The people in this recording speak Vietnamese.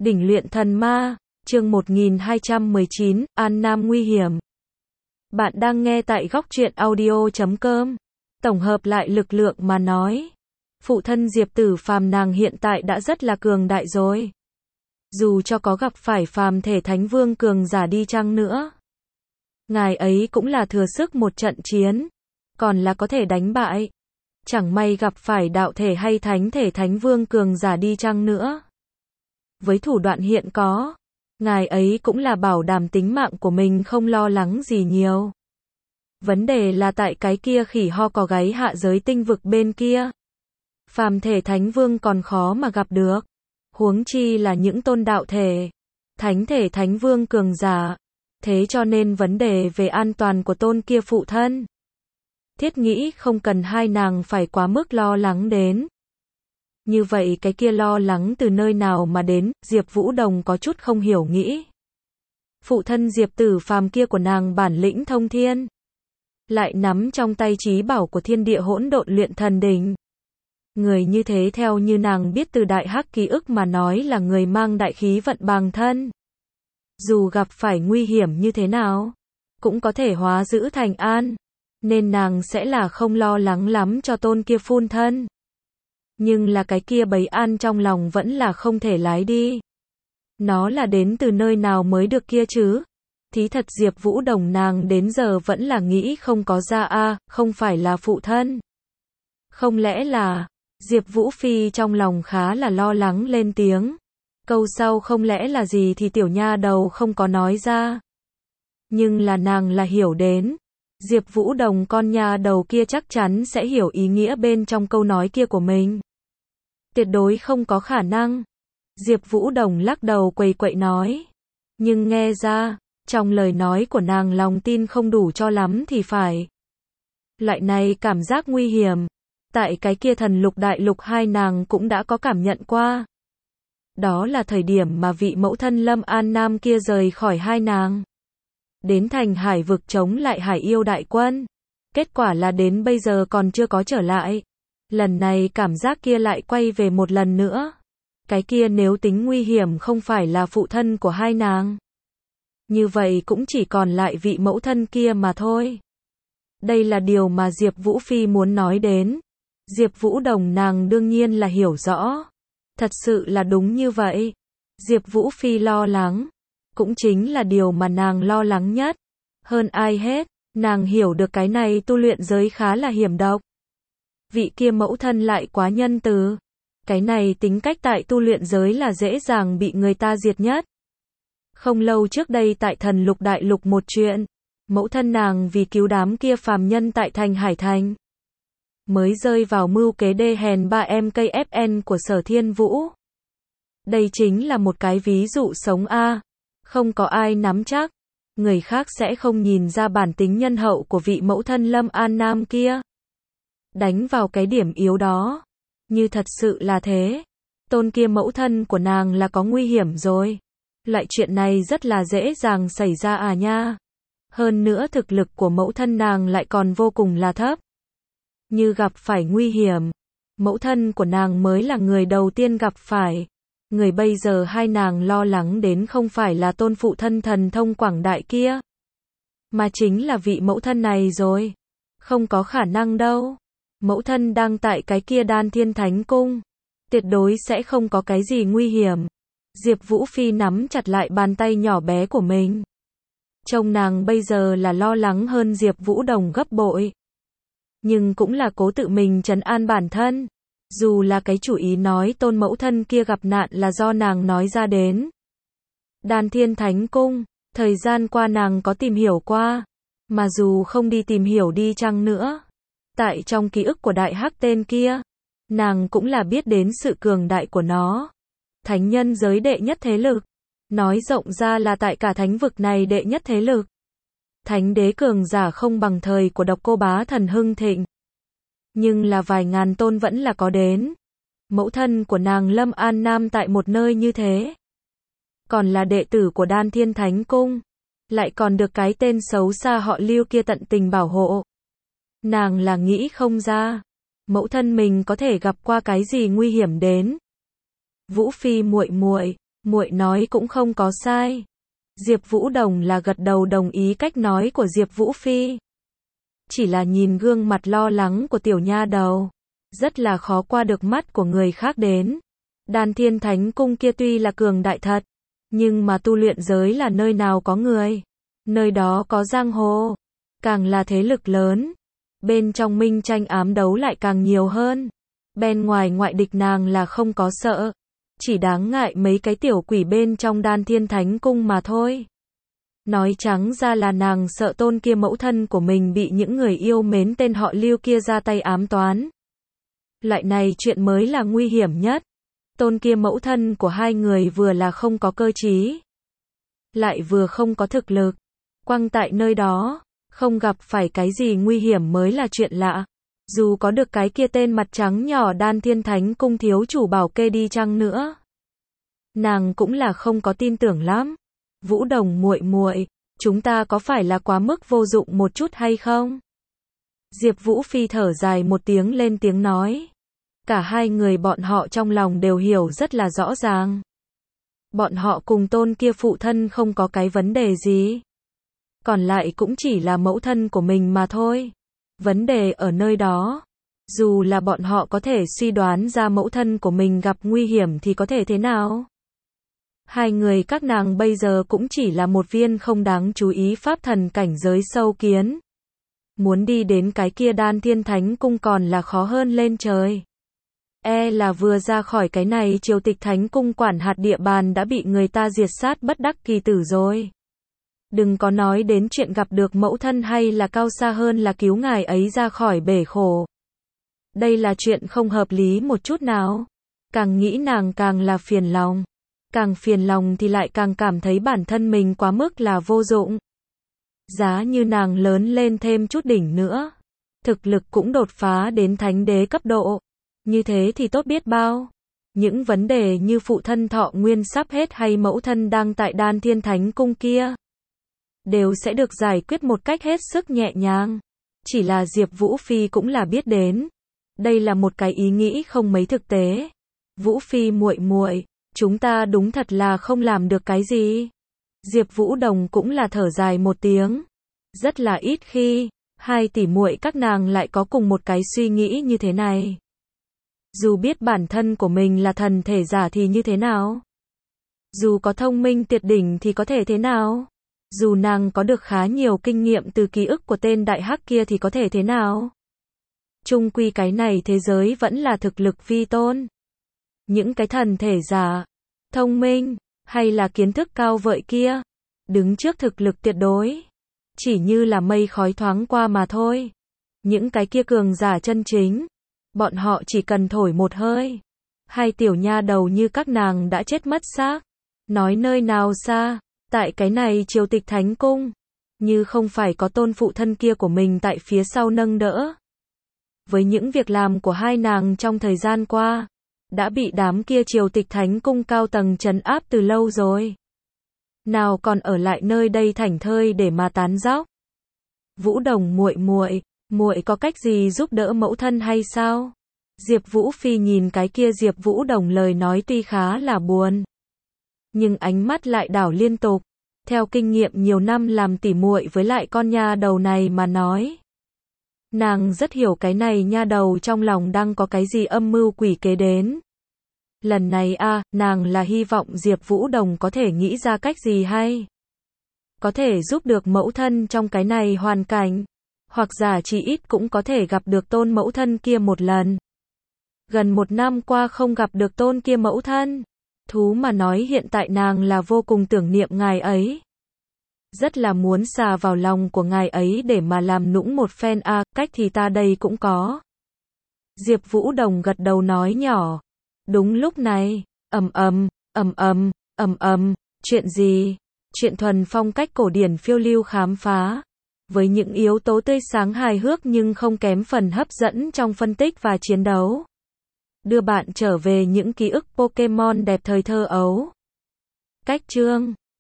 Đỉnh luyện thần ma, chương 1219, An Nam nguy hiểm. Bạn đang nghe tại góc truyện audio.com. Tổng hợp lại lực lượng mà nói. Phụ thân Diệp Tử Phàm nàng hiện tại đã rất là cường đại rồi. Dù cho có gặp phải phàm thể thánh vương cường giả đi chăng nữa. Ngài ấy cũng là thừa sức một trận chiến. Còn là có thể đánh bại. Chẳng may gặp phải đạo thể hay thánh thể thánh vương cường giả đi chăng nữa. Với thủ đoạn hiện có, ngài ấy cũng là bảo đảm tính mạng của mình không lo lắng gì nhiều. Vấn đề là tại cái kia khỉ ho có gáy hạ giới tinh vực bên kia. Phàm thể thánh vương còn khó mà gặp được. Huống chi là những tôn đạo thể, thánh thể thánh vương cường giả. Thế cho nên vấn đề về an toàn của tôn kia phụ thân. Thiết nghĩ không cần hai nàng phải quá mức lo lắng đến. Như vậy cái kia lo lắng từ nơi nào mà đến, Diệp Vũ Đồng có chút không hiểu nghĩ. Phụ thân Diệp Tử Phàm kia của nàng bản lĩnh thông thiên. Lại nắm trong tay trí bảo của thiên địa hỗn độn luyện thần đỉnh. Người như thế theo như nàng biết từ đại hắc ký ức mà nói là người mang đại khí vận bằng thân. Dù gặp phải nguy hiểm như thế nào, cũng có thể hóa giữ thành an. Nên nàng sẽ là không lo lắng lắm cho tôn kia phun thân. Nhưng là cái kia bấy an trong lòng vẫn là không thể lái đi. Nó là đến từ nơi nào mới được kia chứ? Thí thật Diệp Vũ Đồng nàng đến giờ vẫn là nghĩ không có ra a, không phải là phụ thân. Không lẽ là, Diệp Vũ Phi trong lòng khá là lo lắng lên tiếng. Câu sau không lẽ là gì thì tiểu nha đầu không có nói ra. Nhưng là nàng là hiểu đến. Diệp Vũ Đồng con nha đầu kia chắc chắn sẽ hiểu ý nghĩa bên trong câu nói kia của mình. Tuyệt đối không có khả năng. Diệp Vũ Đồng lắc đầu quầy quậy nói. Nhưng nghe ra, trong lời nói của nàng lòng tin không đủ cho lắm thì phải. Loại này cảm giác nguy hiểm. Tại cái kia thần lục đại lục hai nàng cũng đã có cảm nhận qua. Đó là thời điểm mà vị mẫu thân Lâm An Nam kia rời khỏi hai nàng. Đến thành hải vực chống lại hải yêu đại quân. Kết quả là đến bây giờ còn chưa có trở lại. Lần này cảm giác kia lại quay về một lần nữa. Cái kia nếu tính nguy hiểm không phải là phụ thân của hai nàng. Như vậy cũng chỉ còn lại vị mẫu thân kia mà thôi. Đây là điều mà Diệp Vũ Phi muốn nói đến. Diệp Vũ Đồng nàng đương nhiên là hiểu rõ. Thật sự là đúng như vậy. Diệp Vũ Phi lo lắng. Cũng chính là điều mà nàng lo lắng nhất. Hơn ai hết, nàng hiểu được cái này tu luyện giới khá là hiểm độc. Vị kia mẫu thân lại quá nhân từ. Cái này tính cách tại tu luyện giới là dễ dàng bị người ta diệt nhất. Không lâu trước đây tại thần lục đại lục một chuyện. Mẫu thân nàng vì cứu đám kia phàm nhân tại thành Hải Thành. Mới rơi vào mưu kế đê hèn 3MKFN của Sở Thiên Vũ. Đây chính là một cái ví dụ sống a. Không có ai nắm chắc. Người khác sẽ không nhìn ra bản tính nhân hậu của vị mẫu thân Lâm An Nam kia. Đánh vào cái điểm yếu đó. Như thật sự là thế. Tôn kia mẫu thân của nàng là có nguy hiểm rồi. Loại chuyện này rất là dễ dàng xảy ra à nha. Hơn nữa thực lực của mẫu thân nàng lại còn vô cùng là thấp. Như gặp phải nguy hiểm. Mẫu thân của nàng mới là người đầu tiên gặp phải. Người bây giờ hai nàng lo lắng đến không phải là tôn phụ thân thần thông quảng đại kia. Mà chính là vị mẫu thân này rồi. Không có khả năng đâu. Mẫu thân đang tại cái kia Đan Thiên Thánh Cung. Tuyệt đối sẽ không có cái gì nguy hiểm. Diệp Vũ Phi nắm chặt lại bàn tay nhỏ bé của mình. Trông nàng bây giờ là lo lắng hơn Diệp Vũ Đồng gấp bội. Nhưng cũng là cố tự mình trấn an bản thân. Dù là cái chủ ý nói tôn mẫu thân kia gặp nạn là do nàng nói ra đến. Đan Thiên Thánh Cung, thời gian qua nàng có tìm hiểu qua. Mà dù không đi tìm hiểu đi chăng nữa. Tại trong ký ức của đại hắc tên kia, nàng cũng là biết đến sự cường đại của nó. Thánh nhân giới đệ nhất thế lực. Nói rộng ra là tại cả thánh vực này đệ nhất thế lực. Thánh đế cường giả không bằng thời của Độc Cô Bá Thần hưng thịnh. Nhưng là vài ngàn tôn vẫn là có đến. Mẫu thân của nàng Lâm An Nam tại một nơi như thế. Còn là đệ tử của Đan Thiên Thánh Cung. Lại còn được cái tên xấu xa họ Lưu kia tận tình bảo hộ. Nàng là nghĩ không ra. Mẫu thân mình có thể gặp qua cái gì nguy hiểm đến. Vũ Phi muội muội, Muội nói cũng không có sai. Diệp Vũ Đồng là gật đầu đồng ý cách nói của Diệp Vũ Phi. Chỉ là nhìn gương mặt lo lắng của tiểu nha đầu, rất là khó qua được mắt của người khác đến. Đan Thiên Thánh Cung kia tuy là cường đại thật, nhưng mà tu luyện giới là nơi nào có người, nơi đó có giang hồ, càng là thế lực lớn. Bên trong minh tranh ám đấu lại càng nhiều hơn. Bên ngoài ngoại địch nàng là không có sợ, chỉ đáng ngại mấy cái tiểu quỷ bên trong Đan Thiên Thánh Cung mà thôi. Nói trắng ra là nàng sợ tôn kia mẫu thân của mình bị những người yêu mến tên họ Lưu kia ra tay ám toán. Loại này chuyện mới là nguy hiểm nhất. Tôn kia mẫu thân của hai người vừa là không có cơ trí, lại vừa không có thực lực. Quăng tại nơi đó, không gặp phải cái gì nguy hiểm mới là chuyện lạ. Dù có được cái kia tên mặt trắng nhỏ Đan Thiên Thánh Cung thiếu chủ bảo kê đi chăng nữa, nàng cũng là không có tin tưởng lắm. Vũ Đồng muội muội, chúng ta có phải là quá mức vô dụng một chút hay không? Diệp Vũ Phi thở dài một tiếng lên tiếng nói. Cả hai người bọn họ trong lòng đều hiểu rất là rõ ràng. Bọn họ cùng tôn kia phụ thân không có cái vấn đề gì. Còn lại cũng chỉ là mẫu thân của mình mà thôi. Vấn đề ở nơi đó. Dù là bọn họ có thể suy đoán ra mẫu thân của mình gặp nguy hiểm thì có thể thế nào? Hai người các nàng bây giờ cũng chỉ là một viên không đáng chú ý pháp thần cảnh giới sâu kiến. Muốn đi đến cái kia Đan Thiên Thánh Cung còn là khó hơn lên trời. Là vừa ra khỏi cái này Triều Tịch Thánh Cung quản hạt địa bàn đã bị người ta diệt sát bất đắc kỳ tử rồi. Đừng có nói đến chuyện gặp được mẫu thân hay là cao xa hơn là cứu ngài ấy ra khỏi bể khổ. Đây là chuyện không hợp lý một chút nào. Càng nghĩ nàng càng là phiền lòng. Càng phiền lòng thì lại càng cảm thấy bản thân mình quá mức là vô dụng. Giá như nàng lớn lên thêm chút đỉnh nữa, thực lực cũng đột phá đến thánh đế cấp độ. Như thế thì tốt biết bao. Những vấn đề như phụ thân thọ nguyên sắp hết hay mẫu thân đang tại Đan Thiên Thánh Cung kia, đều sẽ được giải quyết một cách hết sức nhẹ nhàng. Chỉ là Diệp Vũ Phi cũng là biết đến. Đây là một cái ý nghĩ không mấy thực tế. Vũ Phi muội muội, chúng ta đúng thật là không làm được cái gì. Diệp Vũ Đồng cũng là thở dài một tiếng. Rất là ít khi, hai tỷ muội các nàng lại có cùng một cái suy nghĩ như thế này. Dù biết bản thân của mình là thần thể giả thì như thế nào? Dù có thông minh tuyệt đỉnh thì có thể thế nào? Dù nàng có được khá nhiều kinh nghiệm từ ký ức của tên đại hắc kia thì có thể thế nào? Chung quy cái này thế giới vẫn là thực lực vi tôn. Những cái thần thể giả, thông minh, hay là kiến thức cao vợi kia, đứng trước thực lực tuyệt đối, chỉ như là mây khói thoáng qua mà thôi. Những cái kia cường giả chân chính, bọn họ chỉ cần thổi một hơi, hai tiểu nha đầu như các nàng đã chết mất xác. Nói nơi nào xa, tại cái này Triều Tịch Thánh Cung, như không phải có tôn phụ thân kia của mình tại phía sau nâng đỡ. Với những việc làm của hai nàng trong thời gian qua, đã bị đám kia Triều Tịch Thánh Cung cao tầng trấn áp từ lâu rồi. Nào còn ở lại nơi đây thảnh thơi để mà tán dóc. Vũ Đồng muội muội, muội có cách gì giúp đỡ mẫu thân hay sao? Diệp Vũ Phi nhìn cái kia Diệp Vũ Đồng lời nói tuy khá là buồn, nhưng ánh mắt lại đảo liên tục. Theo kinh nghiệm nhiều năm làm tỉ muội với lại con nha đầu này mà nói, nàng rất hiểu cái này nha đầu trong lòng đang có cái gì âm mưu quỷ kế đến. Lần này nàng là hy vọng Diệp Vũ Đồng có thể nghĩ ra cách gì hay, có thể giúp được mẫu thân trong cái này hoàn cảnh, hoặc giả chỉ ít cũng có thể gặp được tôn mẫu thân kia một lần. Gần 1 năm qua không gặp được tôn kia mẫu thân, thú mà nói hiện tại nàng là vô cùng tưởng niệm ngài ấy. Rất là muốn xà vào lòng của ngài ấy để mà làm nũng một phen cách thì ta đây cũng có. Diệp Vũ Đồng gật đầu nói nhỏ. Đúng lúc này, chuyện gì? Chuyện thuần phong cách cổ điển phiêu lưu khám phá, với những yếu tố tươi sáng hài hước nhưng không kém phần hấp dẫn trong phân tích và chiến đấu. Đưa bạn trở về những ký ức Pokemon đẹp thời thơ ấu. Cách chương